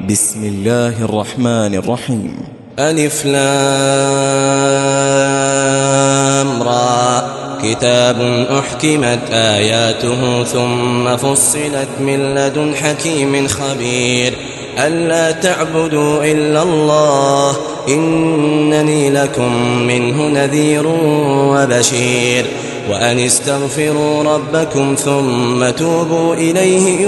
بسم الله الرحمن الرحيم. ألف لام را كتاب أحكمت آياته ثم فصلت من لدن حكيم خبير ألا تعبدوا إلا الله إنني لكم منه نذير وبشير وأن استغفروا ربكم ثم توبوا إليه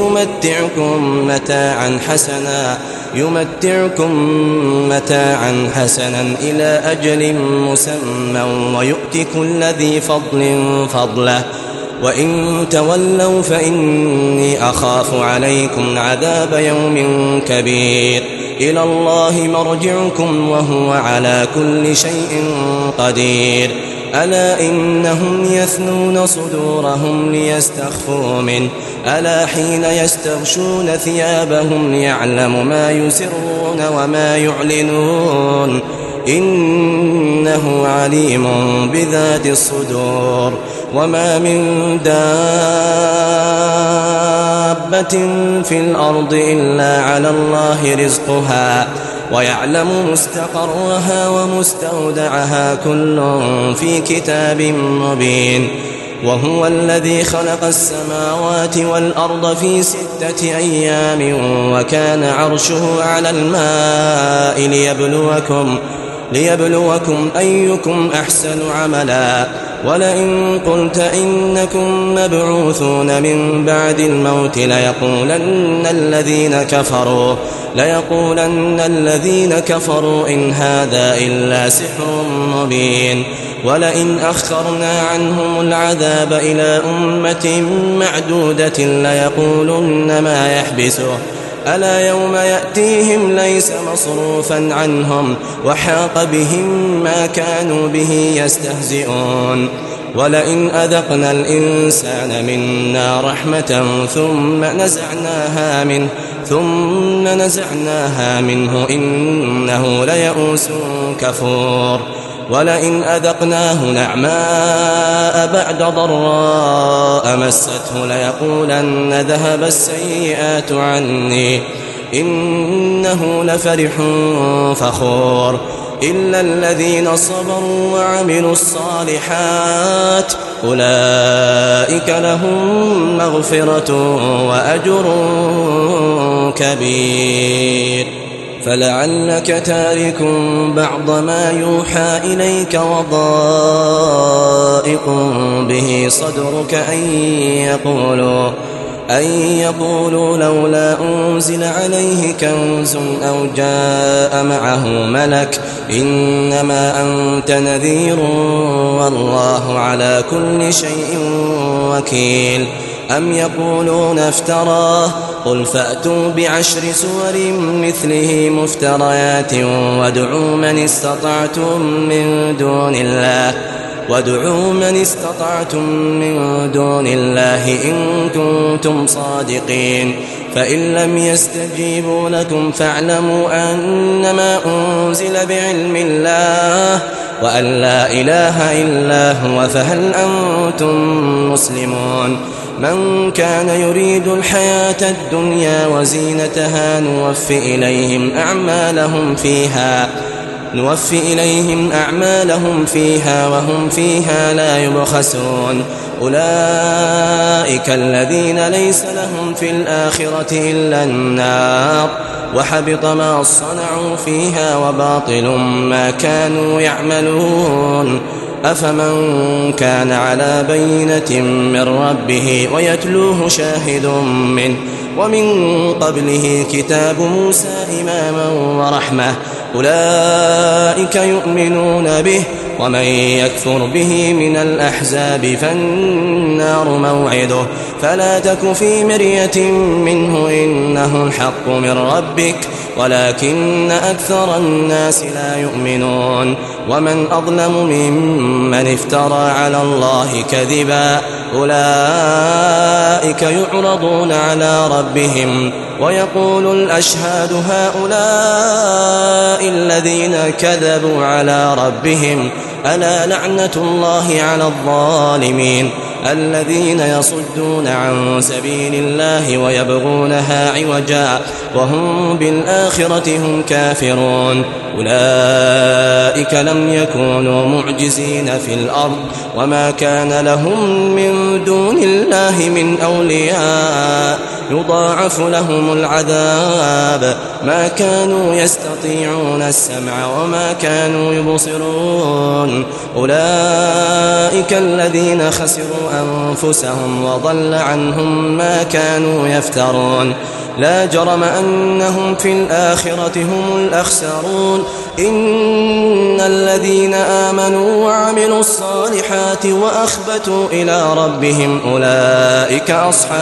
يمتعكم متاعا حسنا إلى أجل مسمى ويؤت كل ذي فضل فضله وإن تولوا فإني أخاف عليكم عذاب يوم كبير إلى الله مرجعكم وهو على كل شيء قدير ألا إنهم يثنون صدورهم ليستخفوا منه ألا حين يستغشون ثيابهم يعلم ما يسرون وما يعلنون إنه عليم بذات الصدور وما من دابة في الأرض إلا على الله رزقها ويعلم مستقرها ومستودعها كل في كتاب مبين وهو الذي خلق السماوات والأرض في 6 أيام وكان عرشه على الماء ليبلوكم أيكم أحسن عملا ولئن قلت إنكم مبعوثون من بعد الموت ليقولن الذين كفروا إن هذا إلا سحر مبين ولئن أخرنا عنهم العذاب إلى أمة معدودة ليقولن ما يحبسه ألا يوم يأتيهم ليس مصروفا عنهم وحاق بهم ما كانوا به يستهزئون ولئن أذقنا الإنسان منا رحمة ثم نزعناها منه إنه ليئوس كفور ولئن أذقناه نعماء بعد ضراء مسته ليقولن ذهب السيئات عني إنه لفرح فخور إلا الذين صبروا وعملوا الصالحات أولئك لهم مغفرة وأجر كبير فلعلك تارك بعض ما يوحى إليك وضائق به صدرك أن يقولوا لولا أنزل عليه كنز أو جاء معه ملك إنما أنت نذير والله على كل شيء وكيل أم يقولون افتراه قل فأتوا ب10 سور مثله مفتريات وادعوا من استطعتم من دون الله إن كنتم صادقين فإن لم يستجيبوا لكم فاعلموا أنما أنزل بعلم الله وأن لا إله إلا هو فهل أنتم مسلمون من كان يريد الحياة الدنيا وزينتها نوفي إليهم أعمالهم فيها وهم فيها لا يبخسون أولئك الذين ليس لهم في الآخرة إلا النار وحبط ما صنعوا فيها وباطل ما كانوا يعملون أفمن كان على بينة من ربه ويتلوه شاهد منه ومن قبله كتاب موسى إماما ورحمة أولئك يؤمنون به ومن يكفر به من الأحزاب فالنار موعده فلا تك في مرية منه إنه الحق من ربك ولكن أكثر الناس لا يؤمنون ومن أظلم ممن افترى على الله كذبا أولئك يعرضون على ربهم ويقول الأشهاد هؤلاء الذين كذبوا على ربهم ألا لعنة الله على الظالمين الذين يصدون عن سبيل الله ويبغونها عوجا وهم بالآخرة هم كافرون أولئك لم يكونوا معجزين في الأرض وما كان لهم من دون الله من أولياء يضاعف لهم العذاب ما كانوا يستطيعون السمع وما كانوا يبصرون أولئك الذين خسروا أنفسهم وضل عنهم ما كانوا يفترون لا جرم أنهم في الآخرة هم الأخسرون إن الذين آمنوا وعملوا الصالحات وأخبتوا إلى ربهم أولئك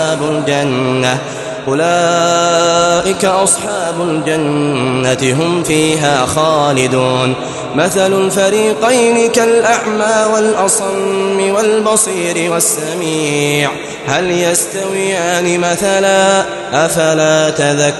أصحاب الجنة هم فيها خالدون مثل الفريقين كالأعمى والأصم والبصير والسميع هل يستويان مثلا أفلا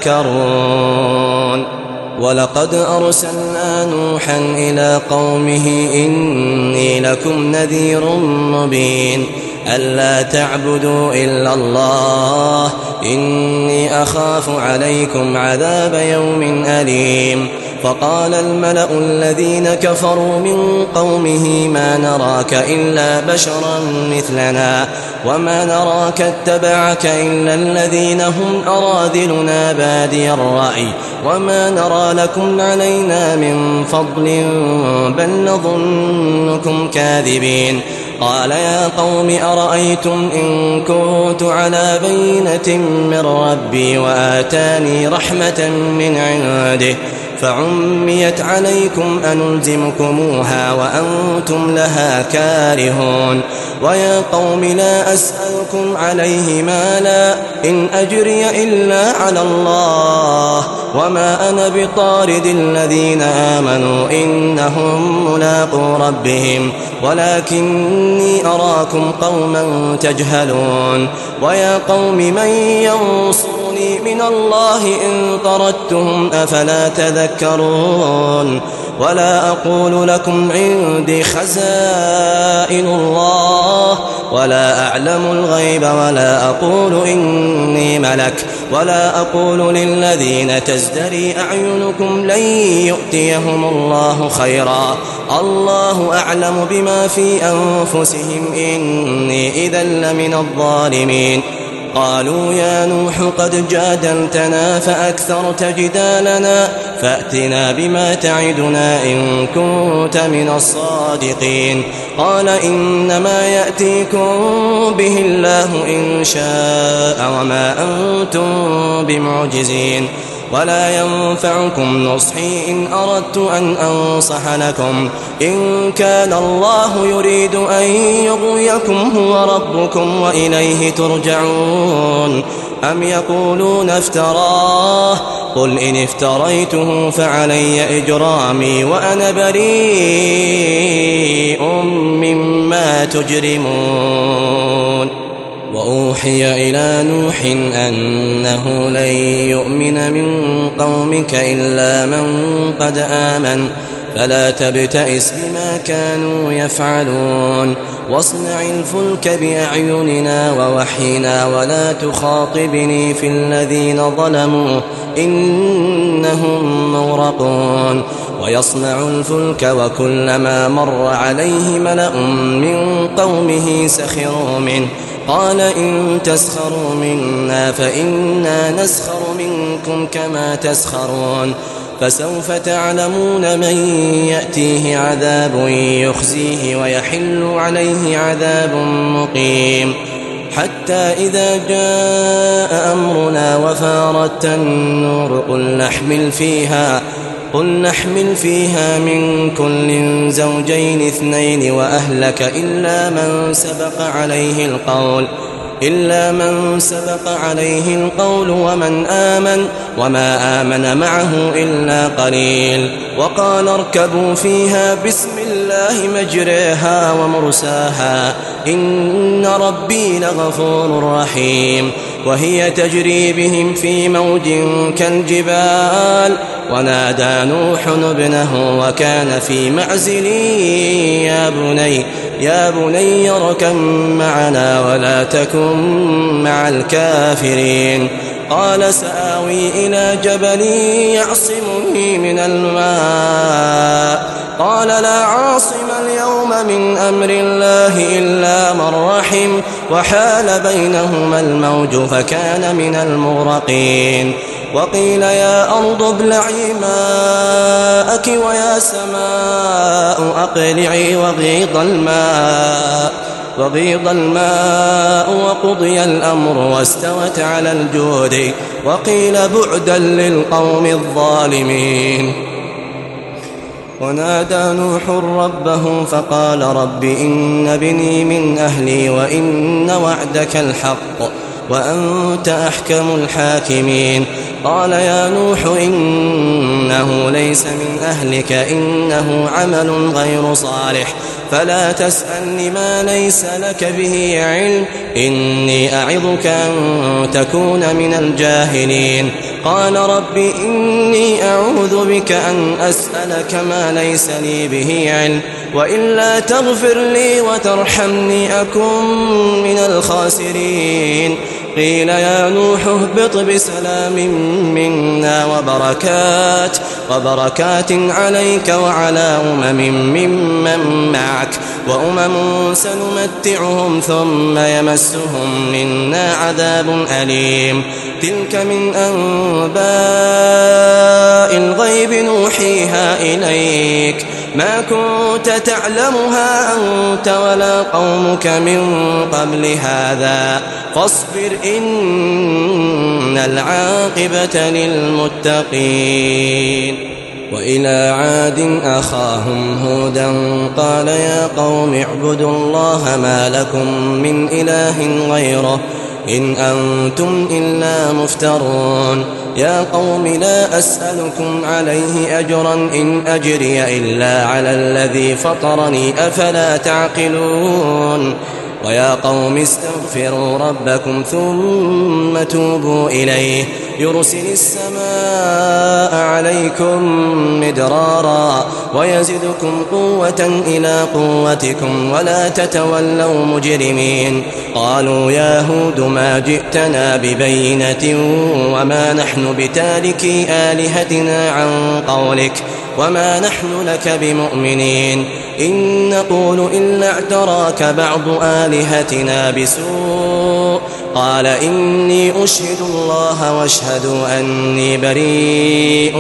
تذكرون ولقد أرسلنا نوحا إلى قومه إني لكم نذير مبين ألا تعبدوا إلا الله إني أخاف عليكم عذاب يوم أليم فقال الملأ الذين كفروا من قومه ما نراك إلا بشرا مثلنا وما نراك اتبعك إلا الذين هم أراذلنا بادي الرأي وما نرى لكم علينا من فضل بل نظنكم كاذبين قال يا قوم أرأيتم إن كنت على بينة من ربي وآتاني رحمة من عنده فعميت عليكم أنلزمكموها وأنتم لها كارهون ويا قوم لا أسألكم عليه مالا إن أجري إلا على الله وما أنا بطارد الذين آمنوا إنهم ملاقو ربهم ولكني أراكم قوما تجهلون ويا قوم من ينصرني من الله إن طردتهم أفلا تذكرون ولا أقول لكم عندي خزائن الله ولا أعلم الغيب ولا أقول إني ملك ولا أقول للذين تزدري أعينكم لن يؤتيهم الله خيرا الله أعلم بما في أنفسهم إني إذا لمن الظالمين قالوا يا نوح قد جادلتنا فأكثرت جدالنا فأتنا بما تعدنا إن كنت من الصادقين قال إنما يأتيكم به الله إن شاء وما أنتم بمعجزين ولا ينفعكم نصحي إن أردت أن أنصح لكم إن كان الله يريد أن يغويكم هو ربكم وإليه ترجعون أم يقولون افتراه قل إن افتريته فعلي إجرامي وأنا بريء مما تجرمون وأوحي إلى نوح أنه لن يؤمن من قومك إلا من قد آمن فلا تبتئس بما كانوا يفعلون واصنع الفلك بأعيننا ووحينا ولا تخاطبني في الذين ظلموا إنهم مغرقون ويصنع الفلك وكلما مر عليه ملأ من قومه سخروا منه قال إن تسخروا منا فإنا نسخر منكم كما تسخرون فسوف تعلمون من يأتيه عذاب يخزيه ويحل عليه عذاب مقيم حتى إذا جاء أمرنا وفارت النور قل نحمل فيها من كل زوجين اثنين وأهلك إلا من سبق عليه القول ومن آمن وما آمن معه إلا قليل. وقال اركبوا فيها بسم الله مجريها ومرساها إن ربي لغفور رحيم. وهي تجري بهم في موج كالجبال ونادى نوح ابنه وكان في معزل يا بني اركب معنا ولا تكن مع الكافرين. قال سآوي إلى جبل يعصمني من الماء قال لا عاصم اليوم من أمر الله إلا من رحم وحال بينهما الموج فكان من المغرقين. وقيل يا أرض ابلعي ماءك ويا سماء أقلعي وغيض الماء وقضي الأمر واستوت على الجود وقيل بعدا للقوم الظالمين. ونادى نوح ربه فقال رب إن ابني من أهلي وإن وعدك الحق وأنت أحكم الحاكمين. قال يا نوح إنه ليس من أهلك إنه عمل غير صالح فلا تسألني ما ليس لك به علم إني أعظك أن تكون من الجاهلين. قال رب إني أعوذ بك أن أسألك ما ليس لي به علم وإلا تغفر لي وترحمني أكن من الخاسرين. قيل يا نوح اهبط بسلام منا وبركات عليك وعلى ممن معك وأمم سنمتعهم ثم يمسهم منا عذاب أليم. تلك من أنباء الغيب نوحيها إليك ما كنت تعلمها أنت ولا قومك من قبل هذا فاصبر إن العاقبة للمتقين. وإلى عاد أخاهم هودا قال يا قوم اعبدوا الله ما لكم من إله غيره إن أنتم إلا مفترون. يا قوم لا أسألكم عليه أجرا إن أجري إلا على الذي فطرني أفلا تعقلون. ويا قوم استغفروا ربكم ثم توبوا إليه يرسل السماء عليكم مدرارا ويزدكم قوة إلى قوتكم ولا تتولوا مجرمين. قالوا يا هود ما جئتنا ببينة وما نحن بتاركي آلهتنا عن قولك وما نحن لك بمؤمنين إن نقول إلا اعتراك بعض آلهتنا بسوء. قال إني أشهد الله واشهدوا أني بريء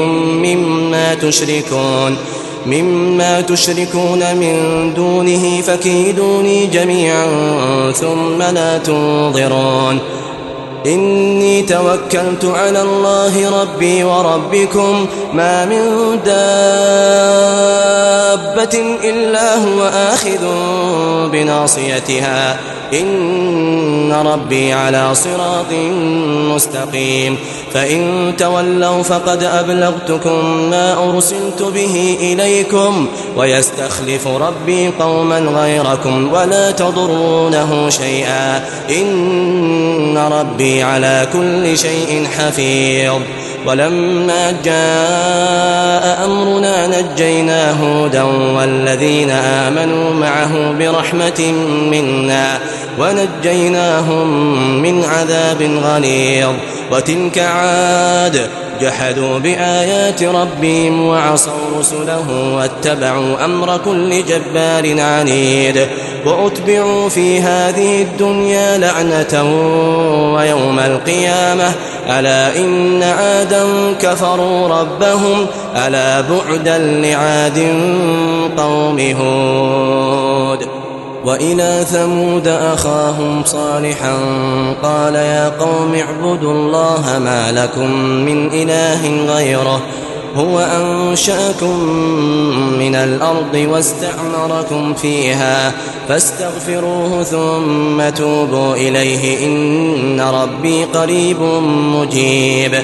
مما تشركون من دونه فكيدوني جميعا ثم لا تنظرون. إني توكلت على الله ربي وربكم ما من دابة إلا هو آخذ بناصيتها إن ربي على صراط مستقيم. فإن تولوا فقد أبلغتكم ما أرسلت به إليكم ويستخلف ربي قوما غيركم ولا تضرونه شيئا إن ربي على كل شيء حفيظ. ولما جاء أمرنا نجينا هودا والذين آمنوا معه برحمة منا ونجيناهم من عذاب غليظ. وتلك عاد جحدوا بآيات ربهم وعصوا رسله واتبعوا أمر كل جبار عنيد. وأتبعوا في هذه الدنيا لعنة ويوم القيامة ألا إن عادا كفروا ربهم ألا بعدا لعاد قوم هود. وإلى ثمود أخاهم صالحا قال يا قوم اعبدوا الله ما لكم من إله غيره هو أنشأكم من الأرض واستعمركم فيها فاستغفروه ثم توبوا إليه إن ربي قريب مجيب.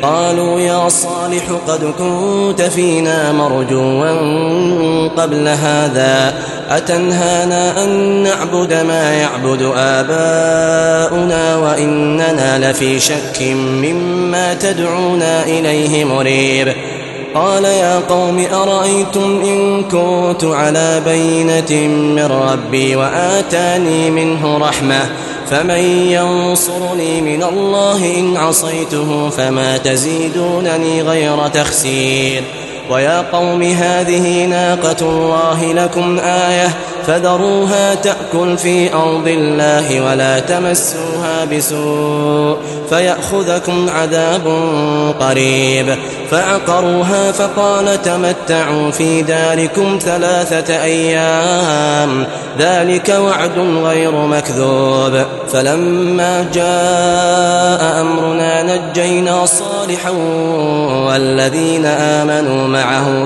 قالوا يا صالح قد كنت فينا مرجوا قبل هذا أتنهانا أن نعبد ما يعبد آباؤنا وإننا لفي شك مما تدعونا إليه مريب. قال يا قوم أرأيتم إن كنت على بينة من ربي وآتاني منه رحمة فمن ينصرني من الله إن عصيته فما تزيدونني غير تخسير. ويا قوم هذه ناقة الله لكم آية فذروها تأكل في أرض الله ولا تمسوها بسوء فيأخذكم عذاب قريب. فعقروها فقال تمتعوا في داركم 3 أيام ذلك وعد غير مكذوب. فلما جاء أمرنا نجينا صالحا والذين آمنوا معه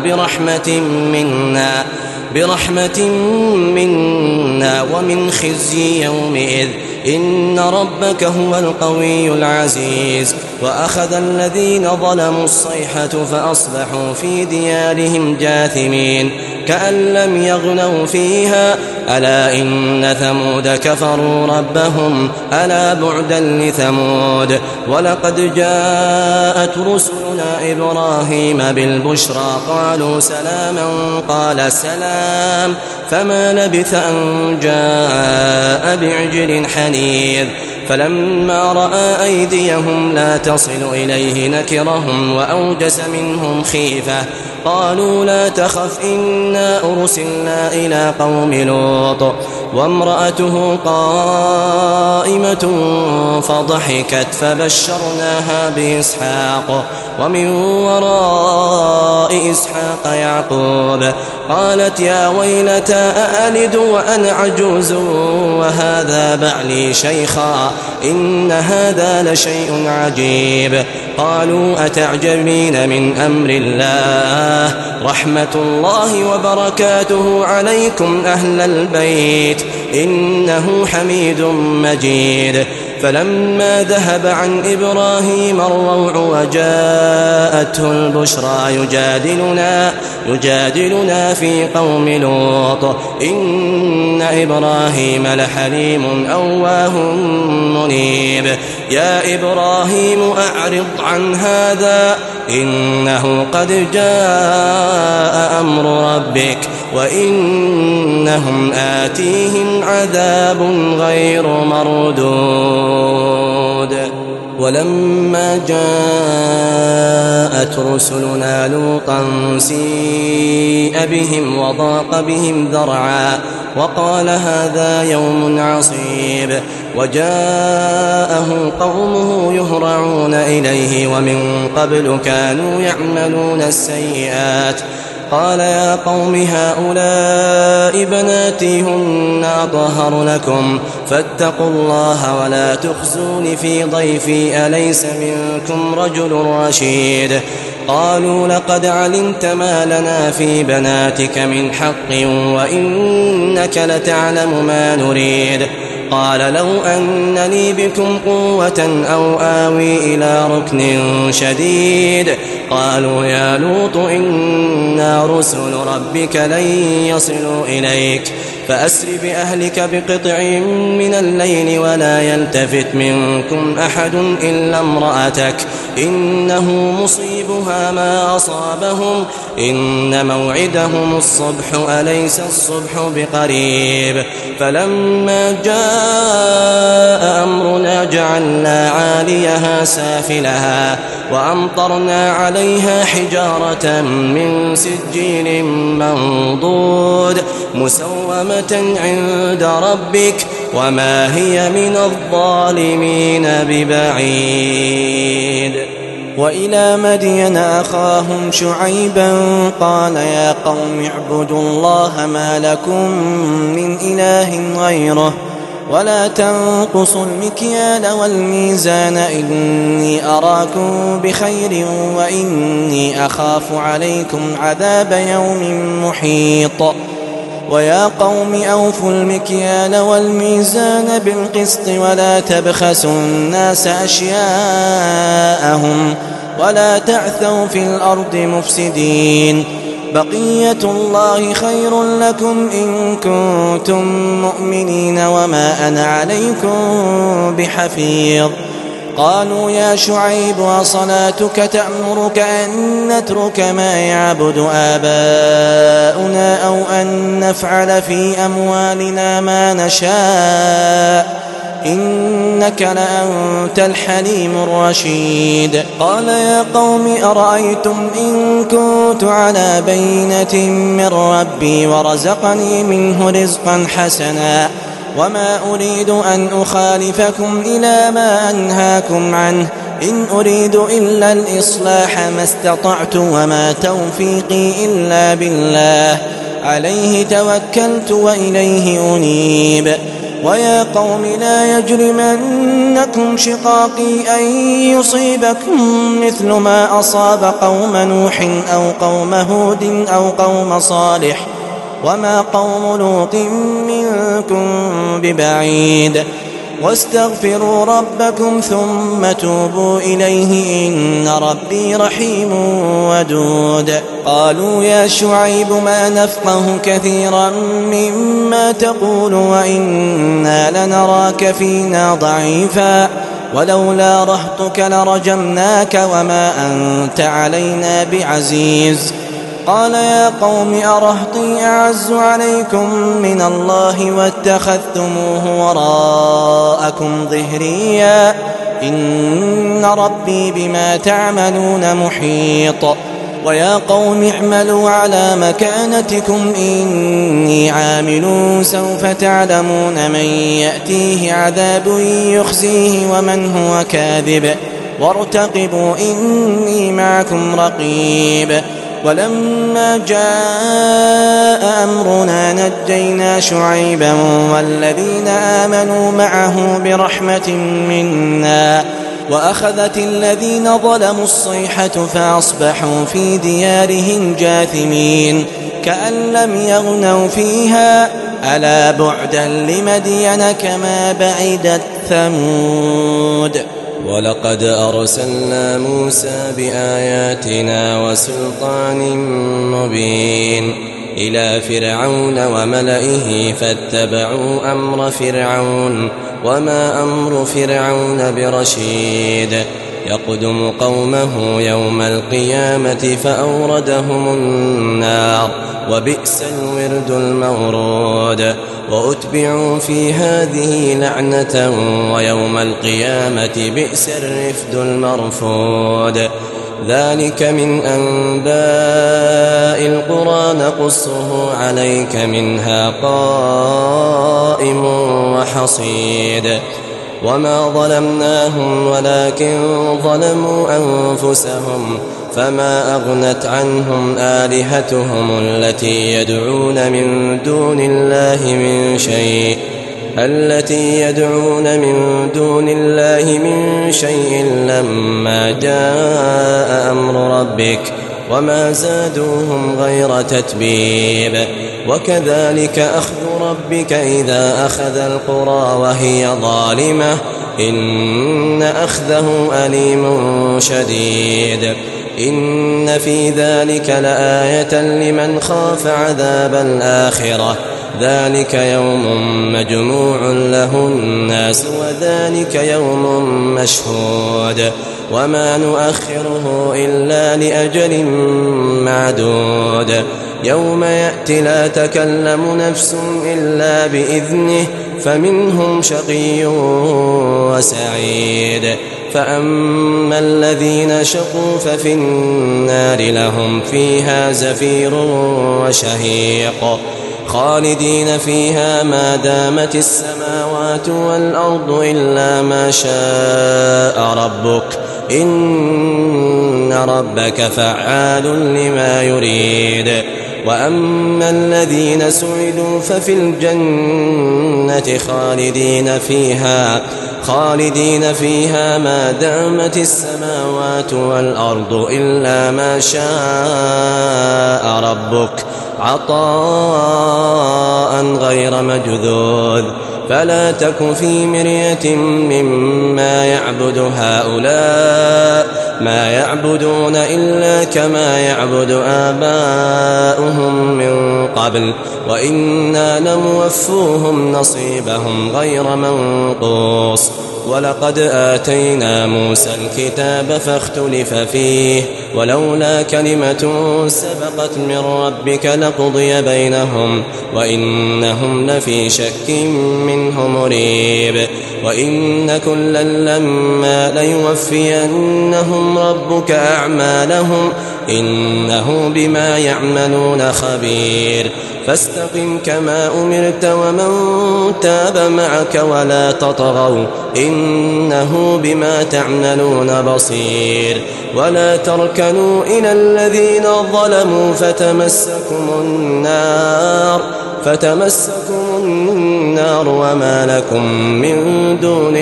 برحمة منا ومن خزي يومئذ إن ربك هو القوي العزيز. وأخذ الذين ظلموا الصيحة فأصبحوا في ديارهم جاثمين كأن لم يغنوا فيها ألا إن ثمود كفروا ربهم ألا بعدا لثمود. ولقد جاءت رسلنا إبراهيم بالبشرى قالوا سلاما قال سلام فما لبث أن جاء بعجل حنيذ. فلما رأى أيديهم لا تصل إليه نكرهم وأوجس منهم خيفة قالوا لا تخف إنا أرسلنا إلى قوم لوط وامرأته قائمة فضحكت فبشرناها بإسحاق ومن وراء إسحاق يعقوب قالت يا ويلتى أألد وأنا عجوز وهذا بعلي شيخا إن هذا لشيء عجيب. قالوا أتعجبين من أمر الله رحمة الله وبركاته عليكم أهل البيت إنه حميد مجيد. فلما ذهب عن إبراهيم الروع وجاءته البشرى يجادلنا في قوم لوط إن إبراهيم لحليم أواه منيب. يا إبراهيم أعرض عن هذا إنه قد جاء أمر ربك وإنهم آتيهم عذاب غير مردود. ولما جاءت رسلنا لوطا سيء بهم وضاق بهم ذرعا وقال هذا يوم عصيب. وجاءه قومه يهرعون إليه ومن قبل كانوا يعملون السيئات قال يا قوم هؤلاء بناتي هن أطهر لكم فاتقوا الله ولا تخزون في ضيفي أليس منكم رجل رشيد. قالوا لقد علمت ما لنا في بناتك من حق وإنك لتعلم ما نريد. قال لو أن لي بكم قوة أو آوي إلى ركن شديد. قالوا يا لوط إنا رسل ربك لن يصلوا إليك فأسر بأهلك بقطع من الليل ولا يلتفت منكم أحد إلا امرأتك إنه مصيبها ما أصابهم إن موعدهم الصبح أليس الصبح بقريب. فلما جاء أمرنا جعلنا عاليها سافلها وأمطرنا عليها حجارة من سجيل منضود مسومة عند ربك وما هي من الظالمين ببعيد. وإلى مدين أخاهم شعيبا قال يا قوم اعبدوا الله ما لكم من إله غيره ولا تنقصوا المكيال والميزان إني أراكم بخير وإني أخاف عليكم عذاب يوم محيط. ويا قوم أوفوا المكيال والميزان بالقسط ولا تبخسوا الناس أشياءهم ولا تعثوا في الأرض مفسدين بقية الله خير لكم إن كنتم مؤمنين وما أنا عليكم بحفيظ قالوا يا شعيب وصلاتك تأمرك أن نترك ما يعبد آباؤنا أو أن نفعل في أموالنا ما نشاء إنك لأنت الحليم الرشيد قال يا قوم أرأيتم إن كنت على بينة من ربي ورزقني منه رزقا حسنا وما أريد أن أخالفكم إلى ما أنهاكم عنه إن أريد إلا الإصلاح ما استطعت وما توفيقي إلا بالله عليه توكلت وإليه أنيب ويا قوم لا يجرمنكم شقاقي أن يصيبكم مثل ما أصاب قوم نوح أو قوم هود أو قوم صالح وما قوم لوط منكم ببعيد واستغفروا ربكم ثم توبوا إليه إن ربي رحيم ودود قالوا يا شعيب ما نفقه كثيرا مما تقول وإنا لنراك فينا ضعيفا ولولا رهطك لرجمناك وما أنت علينا بعزيز قال يا قوم أرهطي أعز عليكم من الله واتخذتموه وراءكم ظهريا إن ربي بما تعملون محيط ويا قوم اعملوا على مكانتكم إني عامل سوف تعلمون من يأتيه عذاب يخزيه ومن هو كاذب وارتقبوا إني معكم رقيب ولما جاء أمرنا نجينا شعيبا والذين آمنوا معه برحمة منا وأخذت الذين ظلموا الصيحة فأصبحوا في ديارهم جاثمين كأن لم يغنوا فيها ألا بعدا لمدين كما بعدت ثمود ولقد أرسلنا موسى بآياتنا وسلطان مبين إلى فرعون وملئه فاتبعوا أمر فرعون وما أمر فرعون برشيد يقدم قومه يوم القيامة فأوردهم النار وبئس الورد المورود وأتبعوا في هذه لعنة ويوم القيامة بئس الرفد المرفود ذلك من أنباء القرى نقصه عليك منها قائم وحصيد وما ظلمناهم ولكن ظلموا أنفسهم فما أغنت عنهم آلهتهم التي يدعون من دون الله من شيء لما جاء أمر ربك وما زادوهم غير تتبيب وكذلك أخذ ربك إذا أخذ القرى وهي ظالمة إن أخذه أليم شديد إن في ذلك لآية لمن خاف عذاب الآخرة ذلك يوم مجموع له الناس وذلك يوم مشهود وما نؤخره إلا لأجل معدود يوم يأتي لا تكلم نفس إلا بإذنه فمنهم شقي وسعيد فأما الذين شقوا ففي النار لهم فيها زفير وشهيق خالدين فيها ما دامت السماوات والأرض إلا ما شاء ربك إن ربك فعال لما يريد وأما الذين سعدوا ففي الجنة خالدين فيها خالدين فيها ما دامت السماوات والأرض إلا ما شاء ربك عطاء غير مجذوذ فلا تك في مرية مما يعبد هؤلاء ما يعبدون إلا كما يعبد آباؤهم من قبل وإنا لموفوهم نصيبهم غير منقوص ولقد آتينا موسى الكتاب فاختلف فيه ولولا كلمة سبقت من ربك لقضي بينهم وإنهم لفي شك منه مريب وإن كلا لما ليوفينهم ربك أعمالهم إنه بما يعملون خبير فاستقم كما أمرت ومن تاب معك ولا تطغوا إنه بما تعملون بصير ولا تركنوا إلى الذين ظلموا فتمسكم النار وما لكم من دون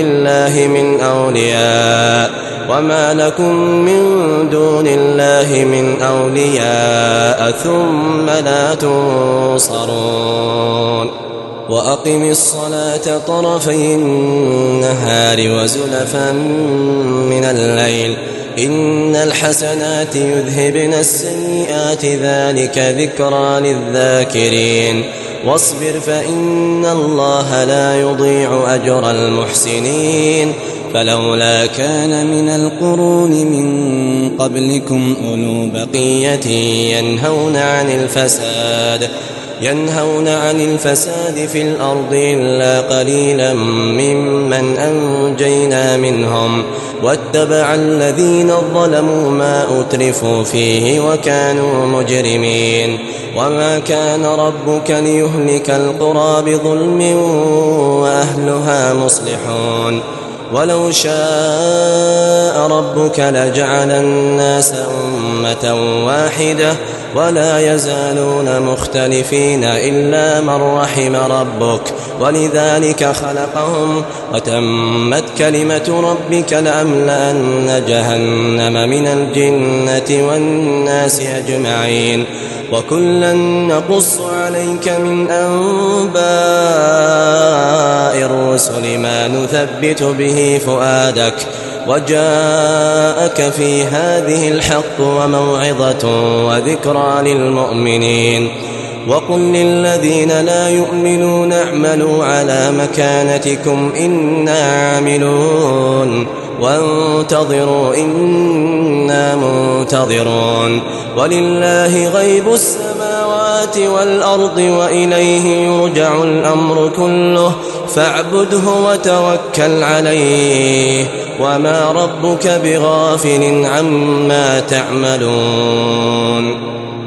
الله من أولياء ثم لا تنصرون وأقم الصلاة طرفي النهار وزلفا من الليل إن الحسنات يذهبن السيئات ذلك ذكرى للذاكرين واصبر فإن الله لا يضيع أجر المحسنين فلولا كان من القرون من قبلكم أولو بقية ينهون عن الفساد في الأرض إلا قليلا ممن أنجينا منهم واتبع الذين ظلموا ما أترفوا فيه وكانوا مجرمين وما كان ربك ليهلك القرى بظلم وأهلها مصلحون ولو شاء ربك لجعل الناس أمة واحدة ولا يزالون مختلفين إلا من رحم ربك ولذلك خلقهم وتمت كلمة ربك لأملأن جهنم من الجنة والناس أجمعين وكلا نقص عليك من أنباء الرسل ما نثبت به فؤادك وجاءك في هذه الحق وموعظة وذكرى للمؤمنين وقل للذين لا يؤمنون اعملوا على مكانتكم إنا عاملون وانتظروا إنا منتظرون ولله غيب السماوات والأرض وإليه يرجع الأمر كله فاعبده وتوكل عليه وما ربك بغافل عما تعملون